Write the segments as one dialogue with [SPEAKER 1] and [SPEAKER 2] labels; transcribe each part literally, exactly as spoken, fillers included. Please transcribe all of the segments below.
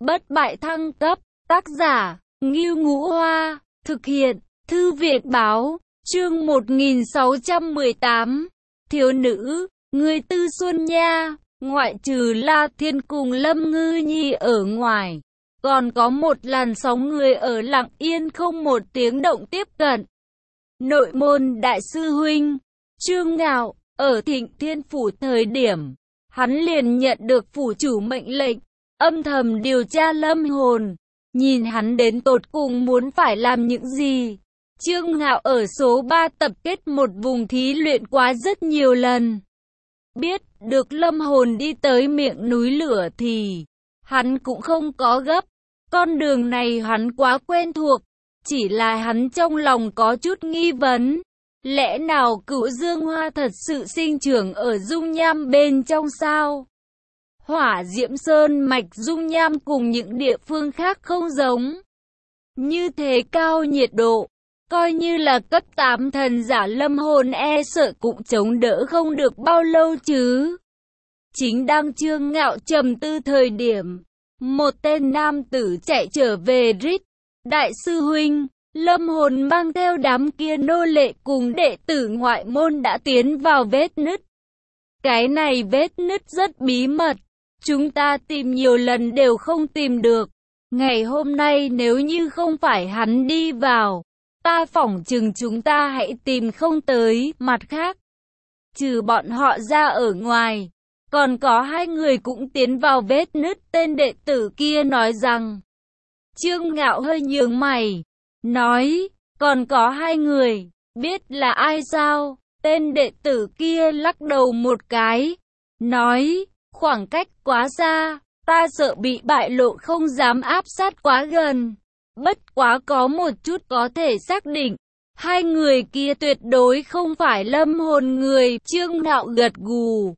[SPEAKER 1] bất bại thăng cấp, tác giả, Ngưu Ngũ Hoa, thực hiện, Thư viện Báo, chương một nghìn sáu trăm mười tám, thiếu nữ, người Tư Xuân nha, ngoại trừ La Thiên cùng Lâm Ngư Nhi ở ngoài, còn có một làn sóng người ở lặng yên không một tiếng động tiếp cận. Nội môn đại sư huynh, Trương Ngạo, ở Thịnh Thiên Phủ thời điểm, hắn liền nhận được phủ chủ mệnh lệnh, âm thầm điều tra Lâm Hồn, nhìn hắn đến tột cùng muốn phải làm những gì. Trương Ngạo ở số ba tập kết một vùng thí luyện quá rất nhiều lần. Biết được Lâm Hồn đi tới miệng núi lửa thì hắn cũng không có gấp. Con đường này hắn quá quen thuộc, chỉ là hắn trong lòng có chút nghi vấn. Lẽ nào Cửu Dương Hoa thật sự sinh trưởng ở dung nham bên trong sao? Hỏa Diễm Sơn mạch dung nham cùng những địa phương khác không giống. Như thế cao nhiệt độ, coi như là cấp tám thần giả Lâm Hồn e sợ cũng chống đỡ không được bao lâu chứ. Chính đang Trương Ngạo trầm tư thời điểm, một tên nam tử chạy trở về rít, đại sư huynh, Lâm Hồn mang theo đám kia nô lệ cùng đệ tử ngoại môn đã tiến vào vết nứt. Cái này vết nứt rất bí mật, chúng ta tìm nhiều lần đều không tìm được. Ngày hôm nay nếu như không phải hắn đi vào, ta phỏng chừng chúng ta hãy tìm không tới. Mặt khác, trừ bọn họ ra ở ngoài, còn có hai người cũng tiến vào vết nứt. Tên đệ tử kia nói rằng. Trương Ngạo hơi nhướng mày, nói, còn có hai người, biết là ai sao? Tên đệ tử kia lắc đầu một cái, nói, khoảng cách quá xa, ta sợ bị bại lộ không dám áp sát quá gần. Bất quá có một chút có thể xác định, hai người kia tuyệt đối không phải Lâm Hồn người. Trương Ngạo gật gù,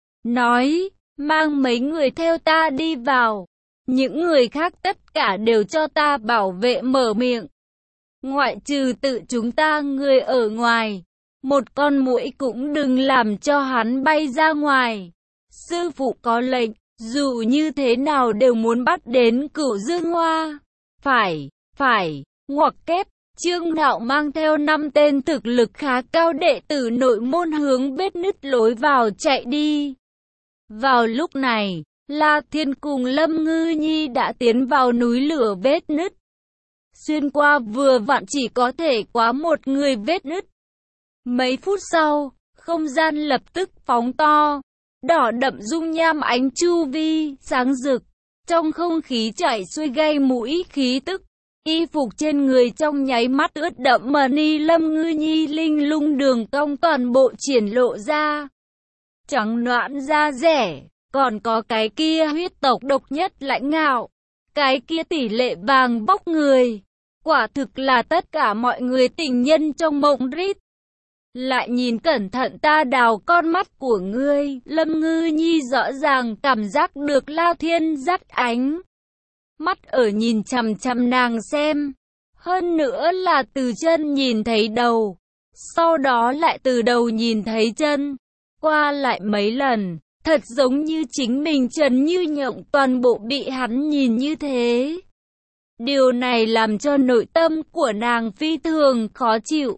[SPEAKER 1] nói, mang mấy người theo ta đi vào, những người khác tất cả đều cho ta bảo vệ. Mở miệng, ngoại trừ tự chúng ta người ở ngoài, một con muỗi cũng đừng làm cho hắn bay ra ngoài. Sư phụ có lệnh, dù như thế nào đều muốn bắt đến Cửu Dương Hoa. Phải, phải, ngoặc kép. Trương Ngạo mang theo năm tên thực lực khá cao đệ tử nội môn hướng vết nứt lối vào chạy đi. Vào lúc này, La Thiên cùng Lâm Ngư Nhi đã tiến vào núi lửa vết nứt. Xuyên qua vừa vặn chỉ có thể quá một người vết nứt. Mấy phút sau, không gian lập tức phóng to, đỏ đậm dung nham ánh chu vi, sáng rực. Trong không khí chảy xuôi gây mũi khí tức, y phục trên người trong nháy mắt ướt đẫm mà ni. Lâm Ngư Nhi linh lung đường cong toàn bộ triển lộ ra. Trắng nõn da rẻ, còn có cái kia huyết tộc độc nhất lãnh ngạo, cái kia tỷ lệ vàng bóc người. Quả thực là tất cả mọi người tình nhân trong mộng rít. Lại nhìn cẩn thận ta đào con mắt của ngươi. Lâm Ngư Nhi rõ ràng cảm giác được La Thiên dắt ánh mắt ở nhìn chằm chằm nàng xem. Hơn nữa là từ chân nhìn thấy đầu, sau đó lại từ đầu nhìn thấy chân, qua lại mấy lần, thật giống như chính mình trần như nhộng toàn bộ bị hắn nhìn như thế. Điều này làm cho nội tâm của nàng phi thường khó chịu.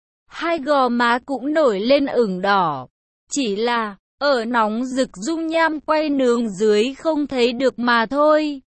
[SPEAKER 1] Hai gò má cũng nổi lên ửng đỏ. Chỉ là, ở nóng rực dung nham quay nướng dưới không thấy được mà thôi.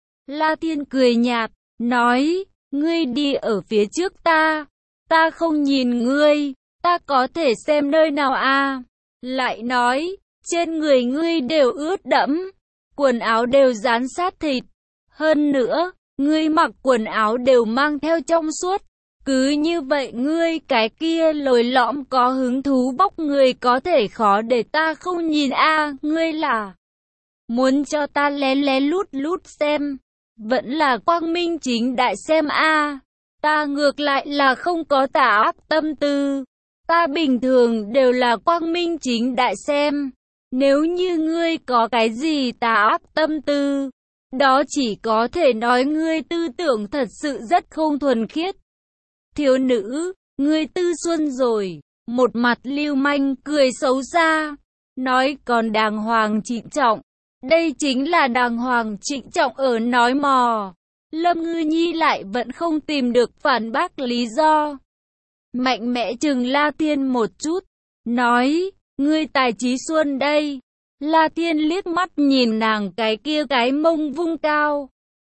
[SPEAKER 1] La Thiên cười nhạt, nói, ngươi đi ở phía trước ta. Ta không nhìn ngươi, ta có thể xem nơi nào à? Lại nói, trên người ngươi đều ướt đẫm, quần áo đều dán sát thịt. Hơn nữa, ngươi mặc quần áo đều mang theo trong suốt. Cứ như vậy ngươi cái kia lồi lõm có hứng thú bóc người có thể khó để ta không nhìn a à, ngươi là muốn cho ta lén lén lút lút xem, vẫn là quang minh chính đại xem a à. Ta ngược lại là không có tà ác tâm tư, ta bình thường đều là quang minh chính đại xem. Nếu như ngươi có cái gì tà ác tâm tư, đó chỉ có thể nói ngươi tư tưởng thật sự rất không thuần khiết. Thiếu nữ, ngươi tư xuân rồi. Một mặt lưu manh cười xấu xa, nói còn đàng hoàng trịnh trọng. Đây chính là đàng hoàng trịnh trọng ở nói mò. Lâm Ngư Nhi lại vẫn không tìm được phản bác lý do. Mạnh mẽ chừng La Thiên một chút, nói, ngươi tài trí xuân đây. La Thiên liếc mắt nhìn nàng cái kia cái mông vung cao.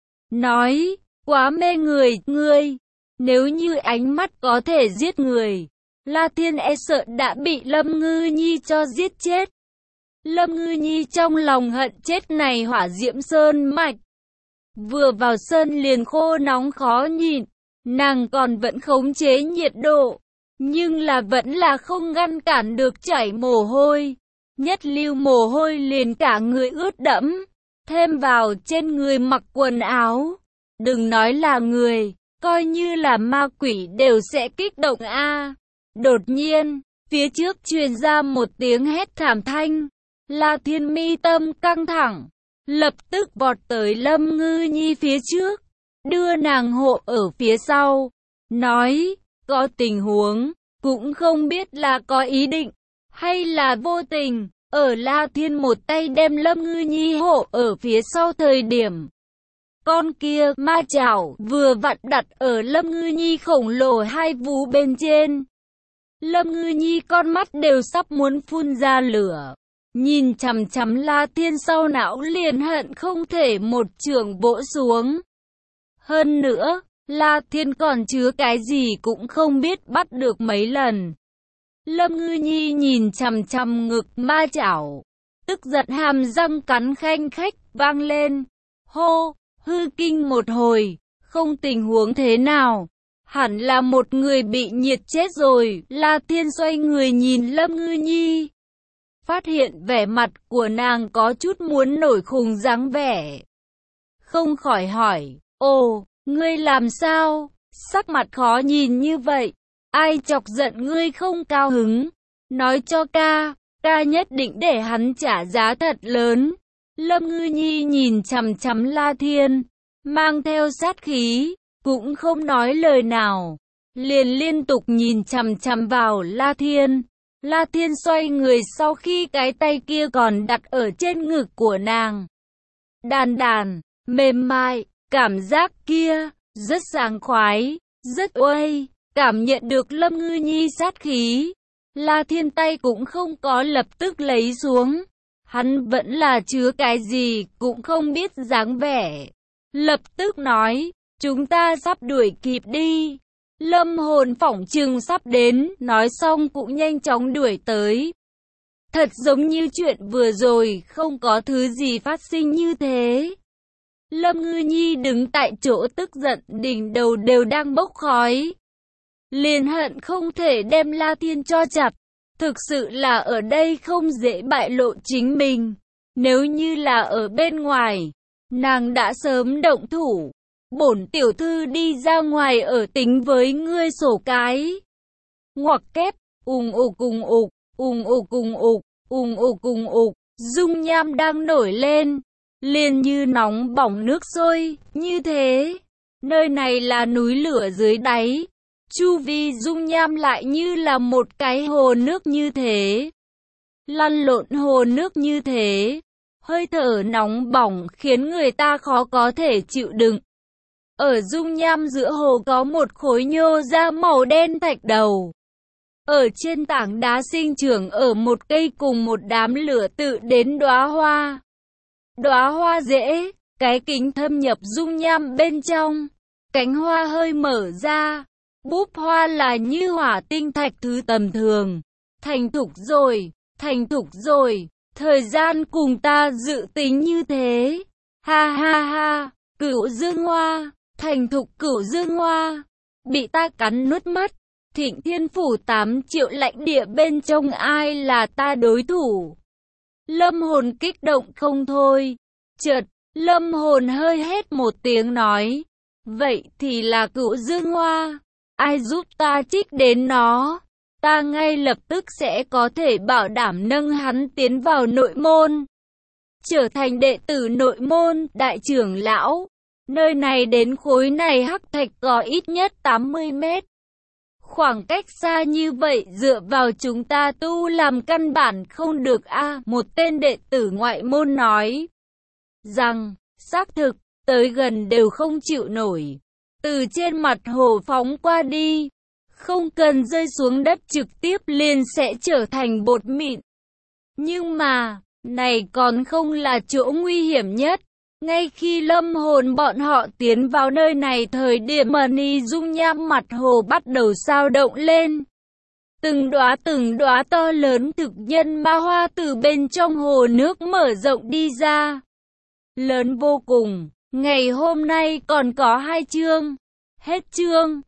[SPEAKER 1] Nói, quá mê người, ngươi. Nếu như ánh mắt có thể giết người, La Thiên e sợ đã bị Lâm Ngư Nhi cho giết chết. Lâm Ngư Nhi trong lòng hận chết này hỏa diễm sơn mạch. Vừa vào sơn liền khô nóng khó nhịn, nàng còn vẫn khống chế nhiệt độ, nhưng là vẫn là không ngăn cản được chảy mồ hôi. Nhất lưu mồ hôi liền cả người ướt đẫm, thêm vào trên người mặc quần áo. Đừng nói là người, coi như là ma quỷ đều sẽ kích động a. À. Đột nhiên, phía trước truyền ra một tiếng hét thảm thanh. La Thiên mi tâm căng thẳng, lập tức vọt tới Lâm Ngư Nhi phía trước, đưa nàng hộ ở phía sau, nói, có tình huống, cũng không biết là có ý định, hay là vô tình. Ở La Thiên một tay đem Lâm Ngư Nhi hộ ở phía sau thời điểm, con kia ma chảo vừa vặn đặt ở Lâm Ngư Nhi khổng lồ hai vú bên trên. Lâm Ngư Nhi con mắt đều sắp muốn phun ra lửa, nhìn chằm chằm La Thiên sau não liền hận không thể một chưởng vỗ xuống. Hơn nữa, La Thiên còn chứa cái gì cũng không biết bắt được mấy lần. Lâm Ngư Nhi nhìn chằm chằm ngực ma chảo, tức giận hàm răng cắn khanh khách vang lên. Hô, hư kinh một hồi, không tình huống thế nào, hẳn là một người bị nhiệt chết rồi. La Thiên xoay người nhìn Lâm Ngư Nhi, phát hiện vẻ mặt của nàng có chút muốn nổi khùng dáng vẻ, không khỏi hỏi, ồ, ngươi làm sao, sắc mặt khó nhìn như vậy, ai chọc giận ngươi không cao hứng, nói cho ca, ca nhất định để hắn trả giá thật lớn. Lâm Ngư Nhi nhìn chằm chằm La Thiên, mang theo sát khí, cũng không nói lời nào, liền liên tục nhìn chằm chằm vào La Thiên. La Thiên xoay người sau khi cái tay kia còn đặt ở trên ngực của nàng. Đàn đàn, mềm mại, cảm giác kia, rất sảng khoái, rất uây, cảm nhận được Lâm Ngư Nhi sát khí. La Thiên tay cũng không có lập tức lấy xuống. Hắn vẫn là chứa cái gì cũng không biết dáng vẻ. Lập tức nói, chúng ta sắp đuổi kịp đi. Lâm Hồn phỏng chừng sắp đến, nói xong cũng nhanh chóng đuổi tới. Thật giống như chuyện vừa rồi, không có thứ gì phát sinh như thế. Lâm Ngư Nhi đứng tại chỗ tức giận, đỉnh đầu đều đang bốc khói. Liền hận không thể đem La Thiên cho chặt. Thực sự là ở đây không dễ bại lộ chính mình. Nếu như là ở bên ngoài, nàng đã sớm động thủ. Bổn tiểu thư đi ra ngoài ở tính với ngươi sổ cái. Ngoặc kép, ùng ục cùng ục, ùng ục cùng ục, ùng ục cùng ục, dung nham đang nổi lên, liền như nóng bỏng nước sôi, như thế. Nơi này là núi lửa dưới đáy, chu vi dung nham lại như là một cái hồ nước như thế. Lăn lộn hồ nước như thế, hơi thở nóng bỏng khiến người ta khó có thể chịu đựng. Ở dung nham giữa hồ có một khối nhô ra màu đen thạch đầu. Ở trên tảng đá sinh trưởng ở một cây cùng một đám lửa tự đến đóa hoa. Đóa hoa rễ, cái kính thâm nhập dung nham bên trong. Cánh hoa hơi mở ra. Búp hoa là như hỏa tinh thạch thứ tầm thường. Thành thục rồi, thành thục rồi. Thời gian cùng ta dự tính như thế. Ha ha ha, cửu dương hoa. Thành thục cửu dương hoa, bị ta cắn nuốt mất. Thịnh Thiên Phủ tám triệu lãnh địa bên trong ai là ta đối thủ? Lâm Hồn kích động không thôi. Chợt, Lâm Hồn hơi hét một tiếng nói, vậy thì là cửu dương hoa, ai giúp ta trích đến nó, ta ngay lập tức sẽ có thể bảo đảm nâng hắn tiến vào nội môn, trở thành đệ tử nội môn, đại trưởng lão. Nơi này đến khối này hắc thạch có ít nhất tám mươi mét. Khoảng cách xa như vậy dựa vào chúng ta tu làm căn bản không được a. Một tên đệ tử ngoại môn nói. rằng, xác thực, tới gần đều không chịu nổi. Từ trên mặt hồ phóng qua đi, không cần rơi xuống đất trực tiếp liền sẽ trở thành bột mịn. Nhưng mà, này còn không là chỗ nguy hiểm nhất. Ngay khi lâm hồn bọn họ tiến vào nơi này thời điểm mà ni dung nham mặt hồ bắt đầu sao động lên. Từng đóa từng đóa to lớn thực nhân ma hoa từ bên trong hồ nước mở rộng đi ra. Lớn vô cùng, ngày hôm nay còn có hai chương. Hết chương.